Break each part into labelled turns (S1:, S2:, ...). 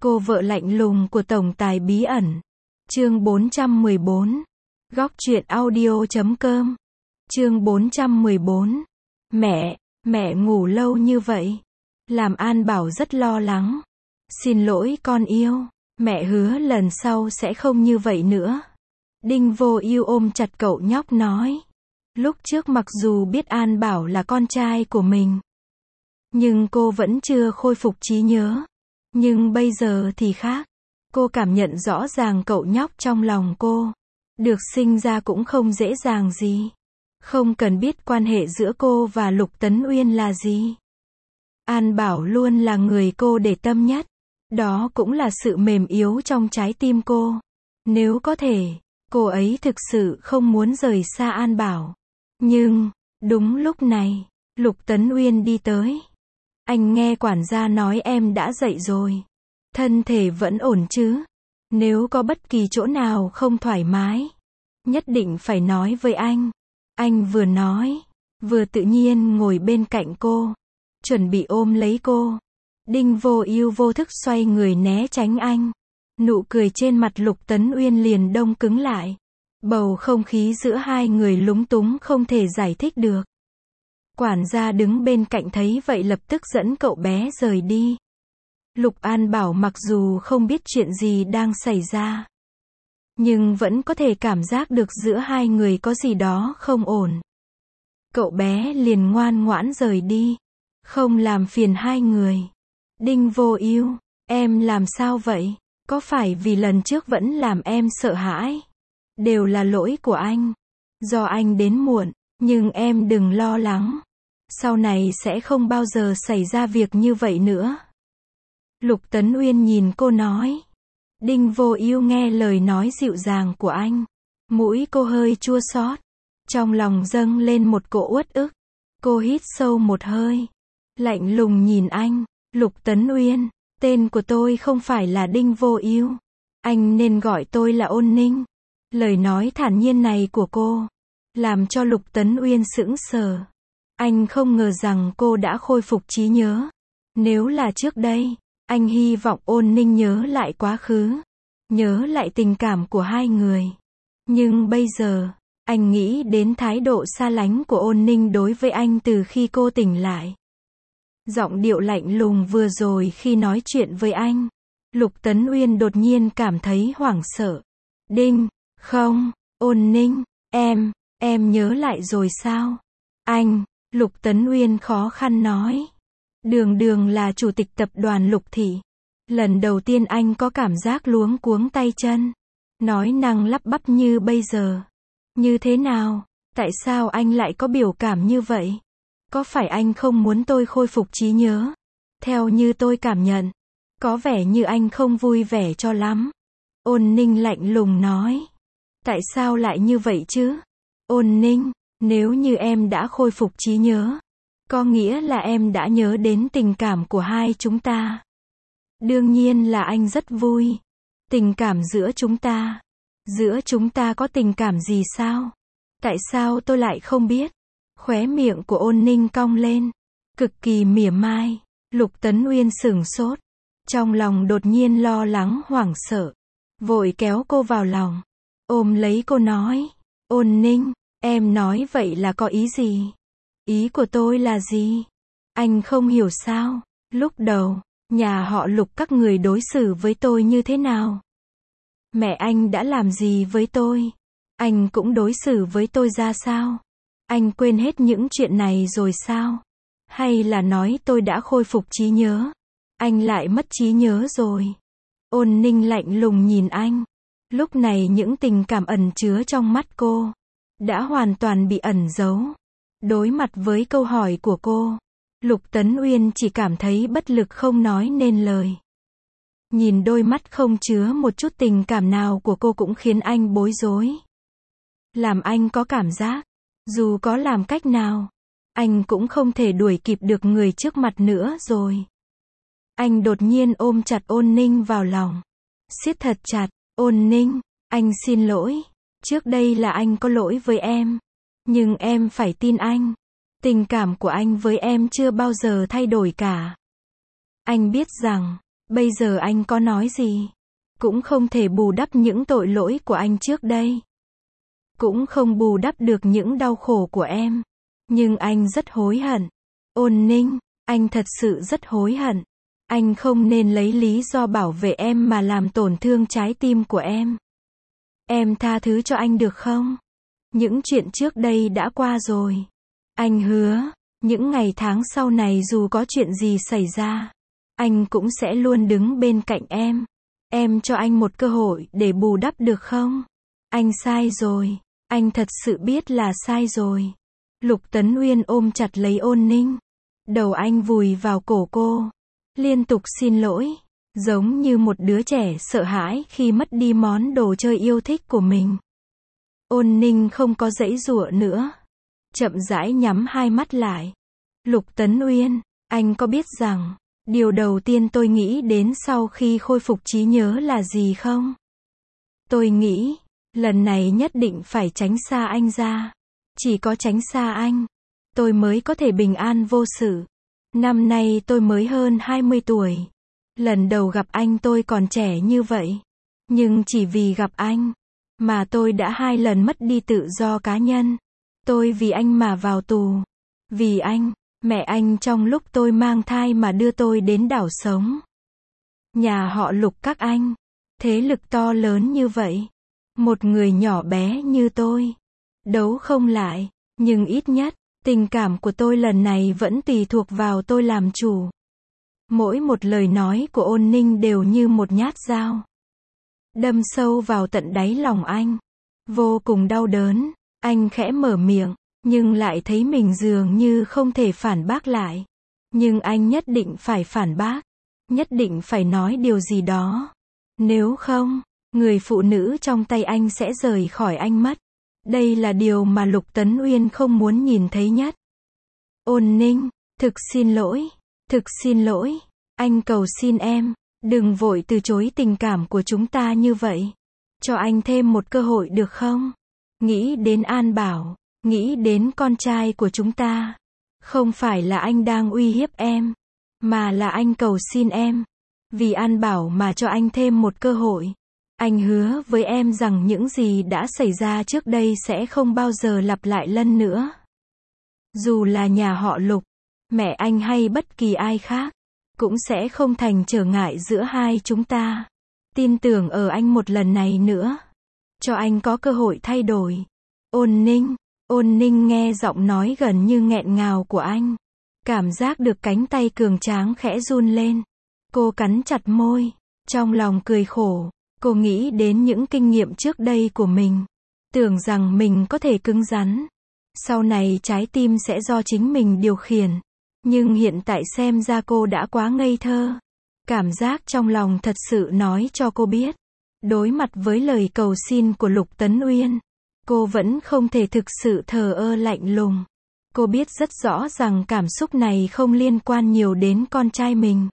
S1: Cô vợ lạnh lùng của tổng tài bí ẩn. Chương 414. Góc truyện audio.com. Chương 414. Mẹ ngủ lâu như vậy. Làm An Bảo rất lo lắng. Xin lỗi con yêu. Mẹ hứa lần sau sẽ không như vậy nữa. Đinh Vô Ưu ôm chặt cậu nhóc nói. Lúc trước mặc dù biết An Bảo là con trai của mình, nhưng cô vẫn chưa khôi phục trí nhớ. Nhưng bây giờ thì khác. Cô cảm nhận rõ ràng cậu nhóc trong lòng cô. Được sinh ra cũng không dễ dàng gì. Không cần biết quan hệ giữa cô và Lục Tấn Uyên là gì. An Bảo luôn là người cô để tâm nhất. Đó cũng là sự mềm yếu trong trái tim cô. Nếu có thể, cô ấy thực sự không muốn rời xa An Bảo. Nhưng, đúng lúc này, Lục Tấn Uyên đi tới. Anh nghe quản gia nói em đã dậy rồi. Thân thể vẫn ổn chứ? Nếu có bất kỳ chỗ nào không thoải mái, nhất định phải nói với anh. Anh vừa nói, vừa tự nhiên ngồi bên cạnh cô, chuẩn bị ôm lấy cô. Đinh Vô Ưu vô thức xoay người né tránh anh. Nụ cười trên mặt Lục Tấn Uyên liền đông cứng lại. Bầu không khí giữa hai người lúng túng không thể giải thích được. Quản gia đứng bên cạnh thấy vậy lập tức dẫn cậu bé rời đi. Lục An Bảo mặc dù không biết chuyện gì đang xảy ra, nhưng vẫn có thể cảm giác được giữa hai người có gì đó không ổn. Cậu bé liền ngoan ngoãn rời đi, không làm phiền hai người. Đinh Vô Ưu, em làm sao vậy? Có phải vì lần trước vẫn làm em sợ hãi? Đều là lỗi của anh. Do anh đến muộn, nhưng em đừng lo lắng. Sau này sẽ không bao giờ xảy ra việc như vậy nữa. Lục Tấn Uyên nhìn cô nói. Đinh Vô Ưu nghe lời nói dịu dàng của anh. Mũi cô hơi chua xót. Trong lòng dâng lên một cỗ uất ức. Cô hít sâu một hơi. Lạnh lùng nhìn anh. Lục Tấn Uyên, tên của tôi không phải là Đinh Vô Ưu. Anh nên gọi tôi là Ôn Ninh. Lời nói thản nhiên này của cô làm cho Lục Tấn Uyên sững sờ. Anh không ngờ rằng cô đã khôi phục trí nhớ. Nếu là trước đây, anh hy vọng Ôn Ninh nhớ lại quá khứ, nhớ lại tình cảm của hai người. Nhưng bây giờ, anh nghĩ đến thái độ xa lánh của Ôn Ninh đối với anh từ khi cô tỉnh lại. Giọng điệu lạnh lùng vừa rồi khi nói chuyện với anh. Lục Tấn Uyên đột nhiên cảm thấy hoảng sợ. Đinh, không, Ôn Ninh, em nhớ lại rồi sao? Anh, Lục Tấn Uyên khó khăn nói. Đường là chủ tịch tập đoàn Lục Thị. Lần đầu tiên anh có cảm giác luống cuống tay chân. Nói năng lắp bắp như bây giờ. Như thế nào? Tại sao anh lại có biểu cảm như vậy? Có phải anh không muốn tôi khôi phục trí nhớ? Theo như tôi cảm nhận, có vẻ như anh không vui vẻ cho lắm. Ôn Ninh lạnh lùng nói. Tại sao lại như vậy chứ? Ôn Ninh, nếu như em đã khôi phục trí nhớ, có nghĩa là em đã nhớ đến tình cảm của hai chúng ta. Đương nhiên là anh rất vui. Tình cảm giữa chúng ta. Giữa chúng ta có tình cảm gì sao? Tại sao tôi lại không biết? Khóe miệng của Ôn Ninh cong lên, cực kỳ mỉa mai. Lục Tấn Uyên sửng sốt. Trong lòng đột nhiên lo lắng hoảng sợ. Vội kéo cô vào lòng. Ôm lấy cô nói. Ôn Ninh, em nói vậy là có ý gì? Ý của tôi là gì? Anh không hiểu sao? Lúc đầu, nhà họ Lục các người đối xử với tôi như thế nào? Mẹ anh đã làm gì với tôi? Anh cũng đối xử với tôi ra sao? Anh quên hết những chuyện này rồi sao? Hay là nói tôi đã khôi phục trí nhớ? Anh lại mất trí nhớ rồi. Ôn Ninh lạnh lùng nhìn anh. Lúc này những tình cảm ẩn chứa trong mắt cô đã hoàn toàn bị ẩn giấu. Đối mặt với câu hỏi của cô, Lục Tấn Uyên chỉ cảm thấy bất lực không nói nên lời. Nhìn đôi mắt không chứa một chút tình cảm nào của cô cũng khiến anh bối rối. Làm anh có cảm giác, dù có làm cách nào, anh cũng không thể đuổi kịp được người trước mặt nữa rồi. Anh đột nhiên ôm chặt Ôn Ninh vào lòng. Siết thật chặt. Ôn Ninh, anh xin lỗi. Trước đây là anh có lỗi với em. Nhưng em phải tin anh. Tình cảm của anh với em chưa bao giờ thay đổi cả. Anh biết rằng, Bây giờ anh có nói gì? Cũng không thể bù đắp những tội lỗi của anh trước đây. Cũng không bù đắp được những đau khổ của em. Nhưng anh rất hối hận. Ôn Ninh, anh thật sự rất hối hận. Anh không nên lấy lý do bảo vệ em mà làm tổn thương trái tim của em. Em tha thứ cho anh được không? Những chuyện trước đây đã qua rồi. Anh hứa, những ngày tháng sau này dù có chuyện gì xảy ra, anh cũng sẽ luôn đứng bên cạnh em. Em cho anh một cơ hội để bù đắp được không? Anh sai rồi. Anh thật sự biết là sai rồi. Lục Tấn Uyên ôm chặt lấy Ôn Ninh. Đầu anh vùi vào cổ cô. Liên tục xin lỗi. Giống như một đứa trẻ sợ hãi khi mất đi món đồ chơi yêu thích của mình. Ôn Ninh không có giãy giụa nữa. Chậm rãi nhắm hai mắt lại. Lục Tấn Uyên, anh có biết rằng, điều đầu tiên tôi nghĩ đến sau khi khôi phục trí nhớ là gì không? Tôi nghĩ, lần này nhất định phải tránh xa anh ra. Chỉ có tránh xa anh, tôi mới có thể bình an vô sự. Năm nay tôi mới hơn 20 tuổi. Lần đầu gặp anh tôi còn trẻ như vậy. Nhưng chỉ vì gặp anh, mà tôi đã 2 lần mất đi tự do cá nhân. Tôi vì anh mà vào tù. Vì anh, mẹ anh trong lúc tôi mang thai mà đưa tôi đến đảo sống. Nhà họ Lục các anh, thế lực to lớn như vậy. Một người nhỏ bé như tôi, đấu không lại, nhưng ít nhất, tình cảm của tôi lần này vẫn tùy thuộc vào tôi làm chủ. Mỗi một lời nói của Ôn Ninh đều như một nhát dao. Đâm sâu vào tận đáy lòng anh. Vô cùng đau đớn, anh khẽ mở miệng, nhưng lại thấy mình dường như không thể phản bác lại. Nhưng anh nhất định phải phản bác. Nhất định phải nói điều gì đó. Nếu không, người phụ nữ trong tay anh sẽ rời khỏi anh mất. Đây là điều mà Lục Tấn Uyên không muốn nhìn thấy nhất. Ôn Ninh, thực xin lỗi. Thực xin lỗi. Anh cầu xin em, đừng vội từ chối tình cảm của chúng ta như vậy. Cho anh thêm một cơ hội được không? Nghĩ đến An Bảo, nghĩ đến con trai của chúng ta. Không phải là anh đang uy hiếp em, mà là anh cầu xin em. Vì An Bảo mà cho anh thêm một cơ hội. Anh hứa với em rằng những gì đã xảy ra trước đây sẽ không bao giờ lặp lại lần nữa. Dù là nhà họ Lục, mẹ anh hay bất kỳ ai khác, cũng sẽ không thành trở ngại giữa hai chúng ta. Tin tưởng ở anh một lần này nữa. Cho anh có cơ hội thay đổi. Ôn Ninh nghe giọng nói gần như nghẹn ngào của anh. Cảm giác được cánh tay cường tráng khẽ run lên. Cô cắn chặt môi. Trong lòng cười khổ. Cô nghĩ đến những kinh nghiệm trước đây của mình. Tưởng rằng mình có thể cứng rắn. Sau này trái tim sẽ do chính mình điều khiển. Nhưng hiện tại xem ra cô đã quá ngây thơ. Cảm giác trong lòng thật sự nói cho cô biết. Đối mặt với lời cầu xin của Lục Tấn Uyên, cô vẫn không thể thực sự thờ ơ lạnh lùng. Cô biết rất rõ rằng cảm xúc này không liên quan nhiều đến con trai mình.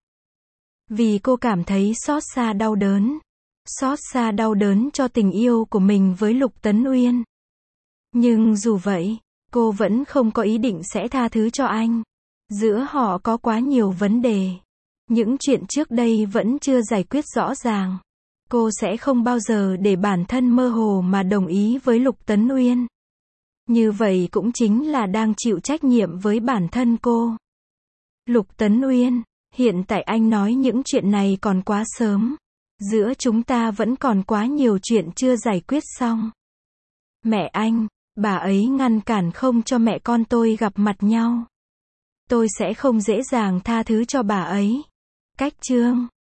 S1: Vì cô cảm thấy xót xa đau đớn. Xót xa đau đớn cho tình yêu của mình với Lục Tấn Uyên. Nhưng dù vậy, cô vẫn không có ý định sẽ tha thứ cho anh. Giữa họ có quá nhiều vấn đề. Những chuyện trước đây vẫn chưa giải quyết rõ ràng. Cô sẽ không bao giờ để bản thân mơ hồ mà đồng ý với Lục Tấn Uyên. Như vậy cũng chính là đang chịu trách nhiệm với bản thân cô. Lục Tấn Uyên, hiện tại anh nói những chuyện này còn quá sớm. Giữa chúng ta vẫn còn quá nhiều chuyện chưa giải quyết xong. Mẹ anh, bà ấy ngăn cản không cho mẹ con tôi gặp mặt nhau. Tôi sẽ không dễ dàng tha thứ cho bà ấy. Cách chương